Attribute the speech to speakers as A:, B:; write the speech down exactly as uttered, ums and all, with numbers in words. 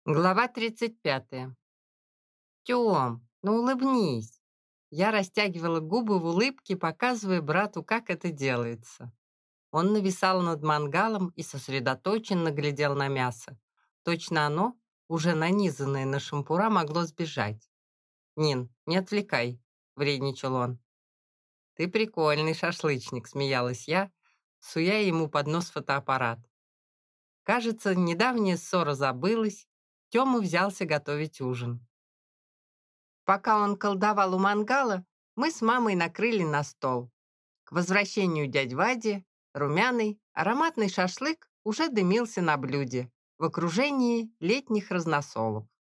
A: Глава тридцать пятая. «Тём, ну улыбнись!» Я растягивала губы в улыбке, показывая брату, как это делается. Он нависал над мангалом и сосредоточенно глядел на мясо. Точно оно, уже нанизанное на шампура, могло сбежать. «Нин, не отвлекай», — вредничал он. «Ты прикольный шашлычник», — смеялась я, суя ему под нос фотоаппарат. Кажется, недавняя ссора забылась, Тёма взялся готовить ужин. Пока он колдовал у мангала, мы с мамой накрыли на стол. К возвращению дяди Вади румяный, ароматный шашлык уже дымился на блюде в окружении летних разносолов.